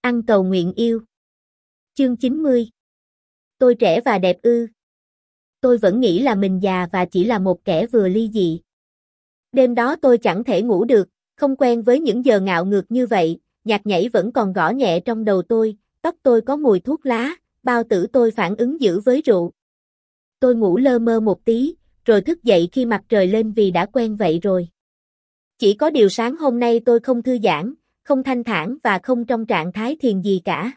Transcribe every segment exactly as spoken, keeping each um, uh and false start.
Ăn cầu nguyện yêu. Chương chín mươi. Tôi trẻ và đẹp ư? Tôi vẫn nghĩ là mình già và chỉ là một kẻ vừa ly dị. Đêm đó tôi chẳng thể ngủ được, không quen với những giờ ngạo ngược như vậy, nhạc nhảy vẫn còn gõ nhẹ trong đầu tôi, tóc tôi có mùi thuốc lá, bao tử tôi phản ứng dữ với rượu. Tôi ngủ lơ mơ một tí, rồi thức dậy khi mặt trời lên vì đã quen vậy rồi. Chỉ có điều sáng hôm nay tôi không thư giãn, không thanh thản và không trong trạng thái thiền gì cả.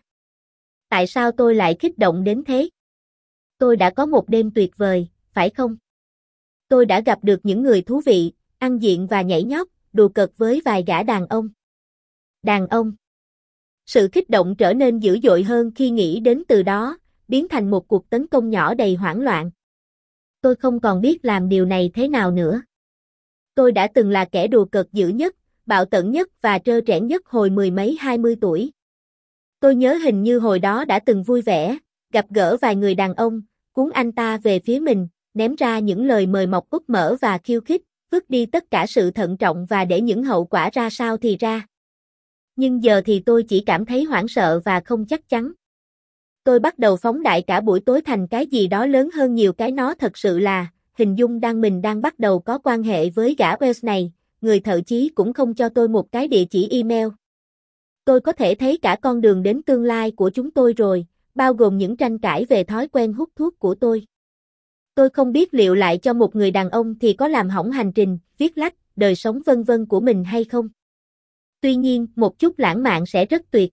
Tại sao tôi lại kích động đến thế? Tôi đã có một đêm tuyệt vời, phải không? Tôi đã gặp được những người thú vị, ăn diện và nhảy nhót, đùa cợt với vài gã đàn ông. Đàn ông. Sự kích động trở nên dữ dội hơn khi nghĩ đến từ đó, biến thành một cuộc tấn công nhỏ đầy hoảng loạn. Tôi không còn biết làm điều này thế nào nữa. Tôi đã từng là kẻ đùa cợt dữ nhất, bạo tợn nhất và trơ trẽn nhất hồi mười mấy hai mươi tuổi. Tôi nhớ hình như hồi đó đã từng vui vẻ, gặp gỡ vài người đàn ông, cuốn anh ta về phía mình, ném ra những lời mời mọc úp mở và khiêu khích, vứt đi tất cả sự thận trọng và để những hậu quả ra sao thì ra. Nhưng giờ thì tôi chỉ cảm thấy hoảng sợ và không chắc chắn. Tôi bắt đầu phóng đại cả buổi tối thành cái gì đó lớn hơn nhiều cái nó thật sự là, hình dung đang mình đang bắt đầu có quan hệ với gã Wells này, người thậm chí cũng không cho tôi một cái địa chỉ email. Tôi có thể thấy cả con đường đến tương lai của chúng tôi rồi, bao gồm những tranh cãi về thói quen hút thuốc của tôi. Tôi không biết liệu lại cho một người đàn ông thì có làm hỏng hành trình, viết lách, đời sống vân vân của mình hay không. Tuy nhiên, một chút lãng mạn sẽ rất tuyệt.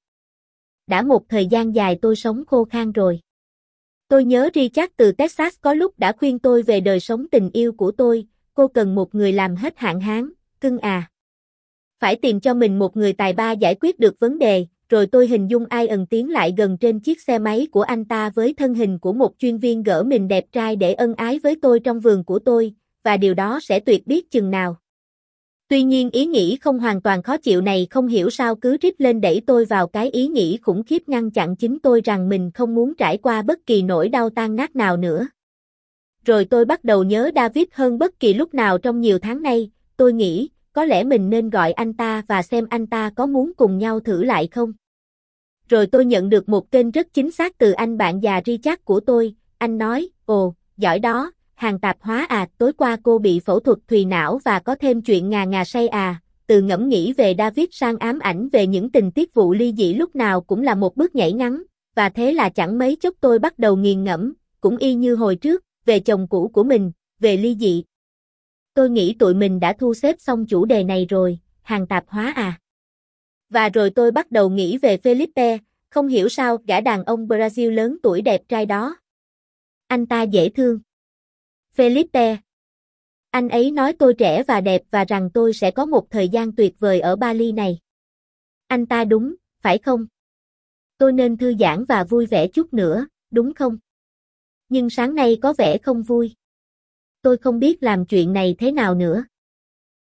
Đã một thời gian dài tôi sống khô khan rồi. Tôi nhớ Richard từ Texas có lúc đã khuyên tôi về đời sống tình yêu của tôi, cô cần một người làm hết hạn hán, cưng à. Phải tìm cho mình một người tài ba giải quyết được vấn đề, rồi tôi hình dung Ian tiến lại gần trên chiếc xe máy của anh ta với thân hình của một chuyên viên gỡ mình đẹp trai để ân ái với tôi trong vườn của tôi, và điều đó sẽ tuyệt biết chừng nào. Tuy nhiên ý nghĩ không hoàn toàn khó chịu này không hiểu sao cứ rít lên đẩy tôi vào cái ý nghĩ khủng khiếp ngăn chặn chính tôi rằng mình không muốn trải qua bất kỳ nỗi đau tan nát nào nữa. Rồi tôi bắt đầu nhớ David hơn bất kỳ lúc nào trong nhiều tháng nay, tôi nghĩ, có lẽ mình nên gọi anh ta và xem anh ta có muốn cùng nhau thử lại không. Rồi tôi nhận được một kênh rất chính xác từ anh bạn già Richard của tôi, anh nói, ồ, giỏi đó. Hàng tạp hóa à, tối qua cô bị phẫu thuật thùy não và có thêm chuyện ngà ngà say à, từ ngẫm nghĩ về David sang ám ảnh về những tình tiết vụ ly dị lúc nào cũng là một bước nhảy ngắn, và thế là chẳng mấy chốc tôi bắt đầu nghiền ngẫm, cũng y như hồi trước, về chồng cũ của mình, về ly dị. Tôi nghĩ tụi mình đã thu xếp xong chủ đề này rồi, hàng tạp hóa à. Và rồi tôi bắt đầu nghĩ về Felipe, không hiểu sao gã đàn ông Brazil lớn tuổi đẹp trai đó. Anh ta dễ thương. Felipe. Anh ấy nói tôi trẻ và đẹp và rằng tôi sẽ có một thời gian tuyệt vời ở Bali này. Anh ta đúng, phải không? Tôi nên thư giãn và vui vẻ chút nữa, đúng không? Nhưng sáng nay có vẻ không vui. Tôi không biết làm chuyện này thế nào nữa.